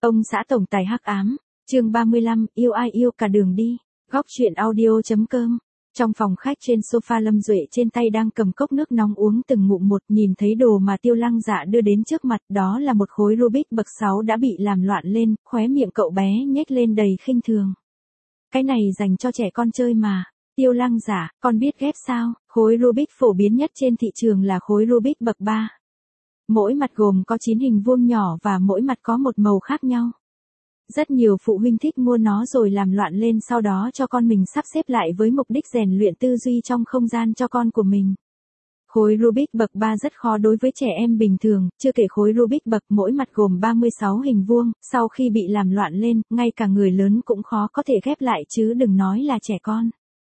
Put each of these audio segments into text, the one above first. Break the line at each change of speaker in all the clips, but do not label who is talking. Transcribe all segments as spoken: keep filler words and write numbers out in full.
Ông xã tổng tài hắc ám, chương ba mươi lăm, yêu ai yêu cả đường đi. Góc truyện audio.com. Trong phòng khách trên sofa, Lâm Duệ trên tay đang cầm cốc nước nóng uống từng ngụm một, nhìn thấy đồ mà Tiêu Lăng Dạ đưa đến trước mặt, đó là một khối Rubik bậc sáu đã bị làm loạn lên, khóe miệng cậu bé nhếch lên đầy khinh thường. Cái này dành cho trẻ con chơi mà. Tiêu Lăng Dạ, con biết ghép sao? Khối Rubik phổ biến nhất trên thị trường là khối Rubik bậc ba. Mỗi mặt gồm có chín hình vuông nhỏ và mỗi mặt có một màu khác nhau. Rất nhiều phụ huynh thích mua nó rồi làm loạn lên, sau đó cho con mình sắp xếp lại với mục đích rèn luyện tư duy trong không gian cho con của mình. Khối Rubik bậc ba rất khó đối với trẻ em bình thường, chưa kể khối Rubik bậc mỗi mặt gồm ba mươi sáu hình vuông, sau khi bị làm loạn lên, ngay cả người lớn cũng khó có thể ghép lại chứ đừng nói là trẻ con.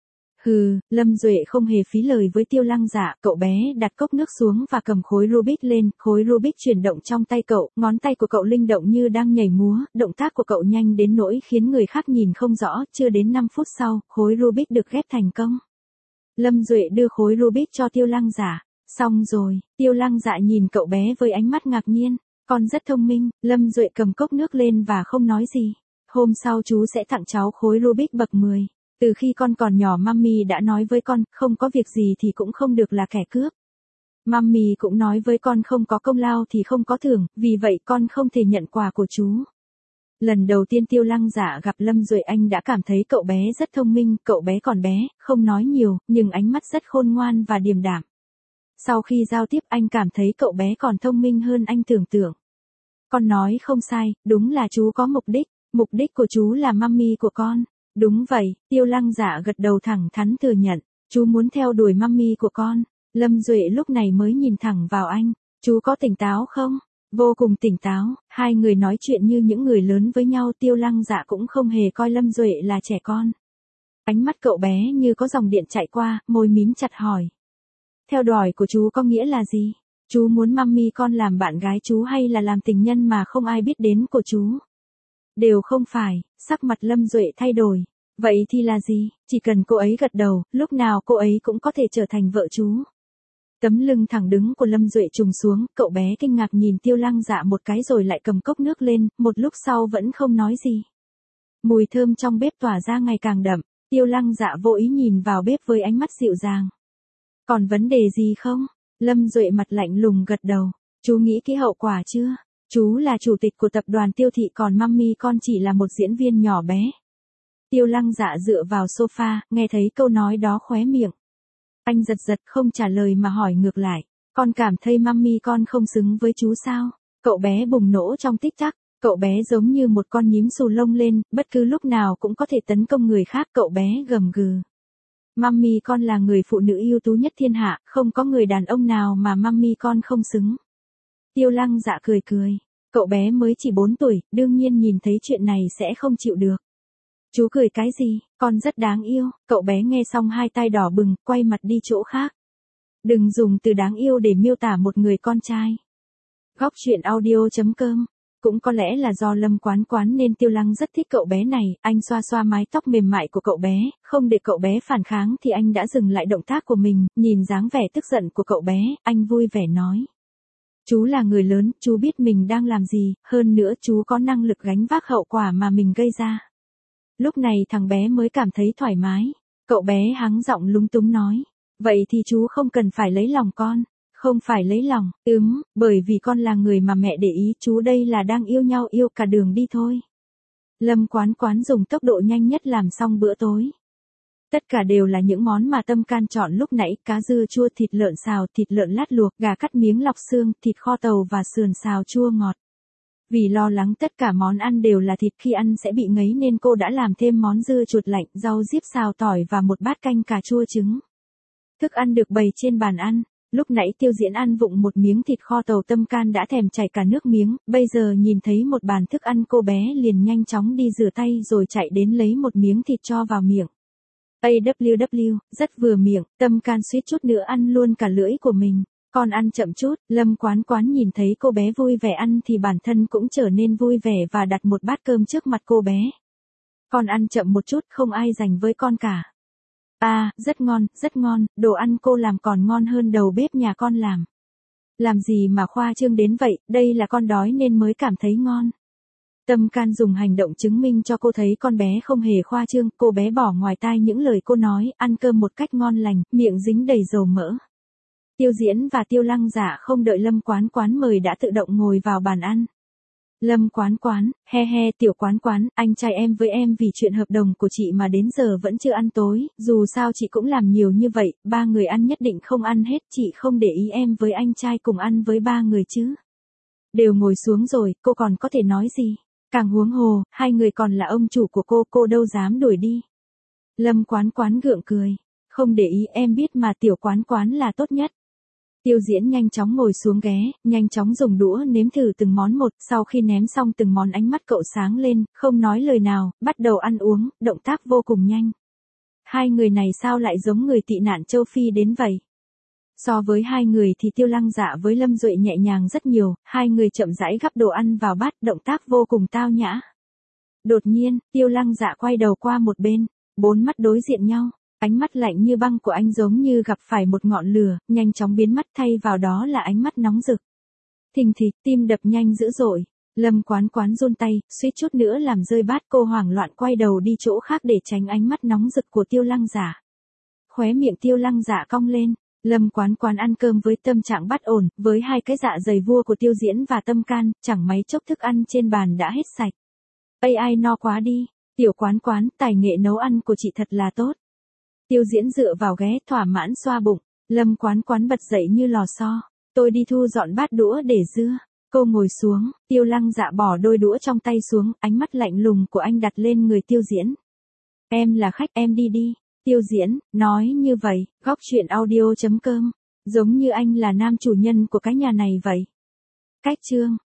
Hừ, Lâm Duệ không hề phí lời với Tiêu Lăng Dạ, cậu bé đặt cốc nước xuống và cầm khối Rubik lên, khối Rubik chuyển động trong tay cậu, ngón tay của cậu linh động như đang nhảy múa, động tác của cậu nhanh đến nỗi khiến người khác nhìn không rõ, chưa đến năm phút sau, khối Rubik được ghép thành công. Lâm Duệ đưa khối Rubik cho Tiêu Lăng Dạ, xong rồi, Tiêu Lăng Dạ nhìn cậu bé với ánh mắt ngạc nhiên, con rất thông minh. Lâm Duệ cầm cốc nước lên và không nói gì, hôm sau chú sẽ tặng cháu khối Rubik bậc mười. Từ khi con còn nhỏ Mummy đã nói với con, không có việc gì thì cũng không được là kẻ cướp. Mummy cũng nói với con không có công lao thì không có thưởng, vì vậy con không thể nhận quà của chú. Lần đầu tiên Tiêu Lăng Dạ gặp Lâm Duệ, anh đã cảm thấy cậu bé rất thông minh, cậu bé còn bé, không nói nhiều, nhưng ánh mắt rất khôn ngoan và điềm đạm. Sau khi giao tiếp anh cảm thấy cậu bé còn thông minh hơn anh tưởng tượng. Con nói không sai, đúng là chú có mục đích, mục đích của chú là Mummy của con. Đúng vậy, Tiêu Lăng Dạ gật đầu thẳng thắn thừa nhận, chú muốn theo đuổi Mummy của con. Lâm Duệ lúc này mới nhìn thẳng vào anh, chú có tỉnh táo không? Vô cùng tỉnh táo, hai người nói chuyện như những người lớn với nhau. Tiêu Lăng Dạ cũng không hề coi Lâm Duệ là trẻ con. Ánh mắt cậu bé như có dòng điện chạy qua, môi mím chặt hỏi. Theo đuổi của chú có nghĩa là gì? Chú muốn Mummy con làm bạn gái chú hay là làm tình nhân mà không ai biết đến của chú? Đều không phải. Sắc mặt Lâm Duệ thay đổi. Vậy thì là gì? Chỉ cần cô ấy gật đầu, lúc nào cô ấy cũng có thể trở thành vợ chú. Tấm lưng thẳng đứng của Lâm Duệ trùng xuống, cậu bé kinh ngạc nhìn Tiêu Lăng Dạ một cái rồi lại cầm cốc nước lên, một lúc sau vẫn không nói gì. Mùi thơm trong bếp tỏa ra ngày càng đậm, Tiêu Lăng Dạ vô ý nhìn vào bếp với ánh mắt dịu dàng. Còn vấn đề gì không? Lâm Duệ mặt lạnh lùng gật đầu. Chú nghĩ kỹ hậu quả chưa? Chú là chủ tịch của tập đoàn Tiêu thị, còn Mummy con chỉ là một diễn viên nhỏ bé. Tiêu Lăng Dạ dựa vào sofa, nghe thấy câu nói đó khóe miệng. Anh giật giật không trả lời mà hỏi ngược lại. Con cảm thấy Mummy con không xứng với chú sao? Cậu bé bùng nổ trong tích tắc. Cậu bé giống như một con nhím xù lông lên, bất cứ lúc nào cũng có thể tấn công người khác. Cậu bé gầm gừ. Mummy con là người phụ nữ ưu tú nhất thiên hạ, không có người đàn ông nào mà Mummy con không xứng. Tiêu Lăng Dạ cười cười. Cậu bé mới chỉ bốn tuổi, đương nhiên nhìn thấy chuyện này sẽ không chịu được. Chú cười cái gì, con rất đáng yêu. Cậu bé nghe xong hai tai đỏ bừng, quay mặt đi chỗ khác. Đừng dùng từ đáng yêu để miêu tả một người con trai. Góc truyện audio.com. Cũng có lẽ là do Lâm Quán Quán nên Tiêu Lăng rất thích cậu bé này. Anh xoa xoa mái tóc mềm mại của cậu bé, không để cậu bé phản kháng thì anh đã dừng lại động tác của mình. Nhìn dáng vẻ tức giận của cậu bé, anh vui vẻ nói. Chú là người lớn, chú biết mình đang làm gì, hơn nữa chú có năng lực gánh vác hậu quả mà mình gây ra. Lúc này thằng bé mới cảm thấy thoải mái. Cậu bé hắng giọng lúng túng nói. Vậy thì chú không cần phải lấy lòng con. Không phải lấy lòng, ừm, bởi vì con là người mà mẹ để ý, chú đây là đang yêu nhau yêu cả đường đi thôi. Lâm Quán Quán dùng tốc độ nhanh nhất làm xong bữa tối. Tất cả đều là những món mà Tâm Can chọn lúc nãy, cá dưa chua, thịt lợn xào, thịt lợn lát luộc, gà cắt miếng lọc xương, thịt kho tàu và sườn xào chua ngọt. Vì lo lắng tất cả món ăn đều là thịt khi ăn sẽ bị ngấy nên cô đã làm thêm món dưa chuột lạnh, rau diếp xào tỏi và một bát canh cà chua trứng. Thức ăn được bày trên bàn ăn. Lúc nãy Tiêu Diễn ăn vụng một miếng thịt kho tàu, Tâm Can đã thèm chảy cả nước miếng, bây giờ nhìn thấy một bàn thức ăn cô bé liền nhanh chóng đi rửa tay rồi chạy đến lấy một miếng thịt cho vào miệng. a vê vê, rất vừa miệng, Tâm Can suýt chút nữa ăn luôn cả lưỡi của mình. Con ăn chậm chút. Lâm Quán Quán nhìn thấy cô bé vui vẻ ăn thì bản thân cũng trở nên vui vẻ và đặt một bát cơm trước mặt cô bé. Con ăn chậm một chút, không ai giành với con cả. À, rất ngon, rất ngon, đồ ăn cô làm còn ngon hơn đầu bếp nhà con làm. Làm gì mà khoa trương đến vậy, đây là con đói nên mới cảm thấy ngon. Tâm Can dùng hành động chứng minh cho cô thấy con bé không hề khoa trương, cô bé bỏ ngoài tai những lời cô nói, ăn cơm một cách ngon lành, miệng dính đầy dầu mỡ. Tiêu Diễn và Tiêu Lăng Dạ không đợi Lâm Quán Quán mời đã tự động ngồi vào bàn ăn. Lâm Quán Quán, he he Tiểu Quán Quán, anh trai em với em vì chuyện hợp đồng của chị mà đến giờ vẫn chưa ăn tối, dù sao chị cũng làm nhiều như vậy, ba người ăn nhất định không ăn hết, chị không để ý em với anh trai cùng ăn với ba người chứ. Đều ngồi xuống rồi, cô còn có thể nói gì? Càng huống hồ, hai người còn là ông chủ của cô, cô đâu dám đuổi đi. Lâm Quán Quán gượng cười, không để ý, em biết mà, Tiểu Quán Quán là tốt nhất. Tiêu Diễn nhanh chóng ngồi xuống ghế, nhanh chóng dùng đũa nếm thử từng món một, sau khi ném xong từng món ánh mắt cậu sáng lên, không nói lời nào, bắt đầu ăn uống, động tác vô cùng nhanh. Hai người này sao lại giống người tị nạn châu Phi đến vậy? So với hai người thì Tiêu Lăng Dạ với Lâm Duệ nhẹ nhàng rất nhiều, hai người chậm rãi gắp đồ ăn vào bát, động tác vô cùng tao nhã. Đột nhiên, Tiêu Lăng Dạ quay đầu qua một bên, bốn mắt đối diện nhau. Ánh mắt lạnh như băng của anh giống như gặp phải một ngọn lửa, nhanh chóng biến mất, thay vào đó là ánh mắt nóng rực. Thình thịch, tim đập nhanh dữ dội. Lâm Quán Quán run tay, suýt chút nữa làm rơi bát, cô hoảng loạn quay đầu đi chỗ khác để tránh ánh mắt nóng rực của Tiêu Lăng Dạ. Khóe miệng Tiêu Lăng Dạ cong lên. Lâm Quán Quán ăn cơm với tâm trạng bất ổn, với hai cái dạ dày vua của Tiêu Diễn và Tâm Can, chẳng mấy chốc thức ăn trên bàn đã hết sạch. Ây ai no quá đi, Tiểu Quán Quán, tài nghệ nấu ăn của chị thật là tốt. Tiêu Diễn dựa vào ghế thỏa mãn xoa bụng, Lâm Quán Quán bật dậy như lò xo, tôi đi thu dọn bát đũa để dưa. Cô ngồi xuống, Tiêu Lăng Dạ bỏ đôi đũa trong tay xuống, ánh mắt lạnh lùng của anh đặt lên người Tiêu Diễn. Em là khách, em đi đi. Tiêu Diễn, nói như vậy, góc chuyện audio chấm com, giống như anh là nam chủ nhân của cái nhà này vậy. Cách chương